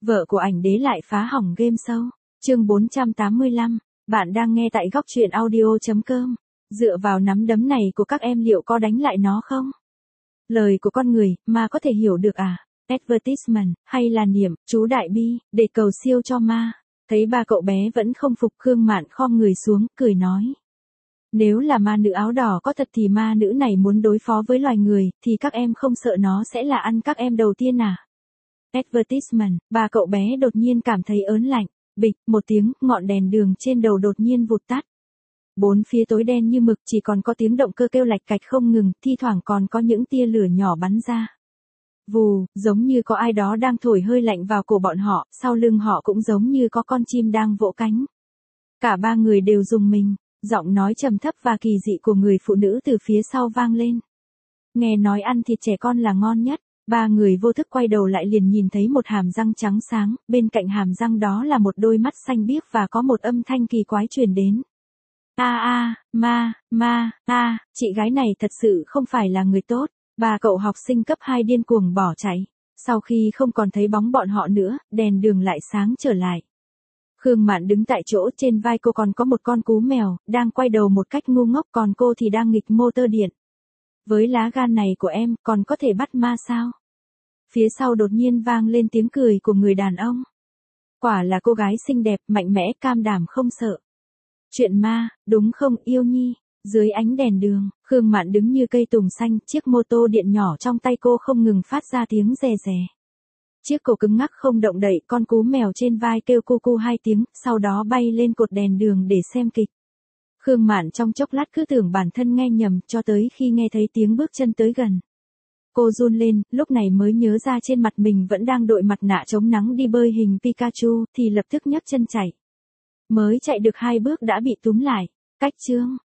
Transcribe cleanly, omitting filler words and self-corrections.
Vợ của ảnh đế lại phá hỏng game show. Chương 485, bạn đang nghe tại góc truyện audio.com. Dựa vào nắm đấm này của các em liệu có đánh lại nó không? Lời của con người mà có thể hiểu được à? Advertisement, hay là niệm, chú Đại Bi, để cầu siêu cho ma. Thấy ba cậu bé vẫn không phục, Khương Mạn khom người xuống, cười nói. Nếu là ma nữ áo đỏ có thật thì ma nữ này muốn đối phó với loài người, thì các em không sợ nó sẽ là ăn các em đầu tiên à? Advertisement, ba cậu bé đột nhiên cảm thấy ớn lạnh. Bịch, một tiếng, ngọn đèn đường trên đầu đột nhiên vụt tắt. Bốn phía tối đen như mực, chỉ còn có tiếng động cơ kêu lạch cạch không ngừng, thi thoảng còn có những tia lửa nhỏ bắn ra. Vù, giống như có ai đó đang thổi hơi lạnh vào cổ bọn họ, sau lưng họ cũng giống như có con chim đang vỗ cánh. Cả ba người đều rùng mình, giọng nói trầm thấp và kỳ dị của người phụ nữ từ phía sau vang lên. Nghe nói ăn thịt trẻ con là ngon nhất. Ba người vô thức quay đầu lại liền nhìn thấy một hàm răng trắng sáng, bên cạnh hàm răng đó là một đôi mắt xanh biếc và có một âm thanh kỳ quái truyền đến. Chị gái này thật sự không phải là người tốt. Ba cậu học sinh cấp 2 điên cuồng bỏ chạy. Sau khi không còn thấy bóng bọn họ nữa, đèn đường lại sáng trở lại. Khương Mạn đứng tại chỗ, trên vai cô còn có một con cú mèo, đang quay đầu một cách ngu ngốc, còn cô thì đang nghịch motor điện. Với lá gan này của em, còn có thể bắt ma sao? Phía sau đột nhiên vang lên tiếng cười của người đàn ông. Quả là cô gái xinh đẹp, mạnh mẽ, cam đảm không sợ. Chuyện ma, đúng không yêu nhi? Dưới ánh đèn đường, Khương Mạn đứng như cây tùng xanh, chiếc mô tô điện nhỏ trong tay cô không ngừng phát ra tiếng rè rè. Chiếc cổ cứng ngắc không động đậy, con cú mèo trên vai kêu cu cu 2 tiếng, sau đó bay lên cột đèn đường để xem kịch. Khương Mạn trong chốc lát cứ tưởng bản thân nghe nhầm, cho tới khi nghe thấy tiếng bước chân tới gần. Cô run lên, lúc này mới nhớ ra trên mặt mình vẫn đang đội mặt nạ chống nắng đi bơi hình Pikachu, thì lập tức nhấc chân chạy. Mới chạy được 2 bước đã bị túm lại. Cách chương.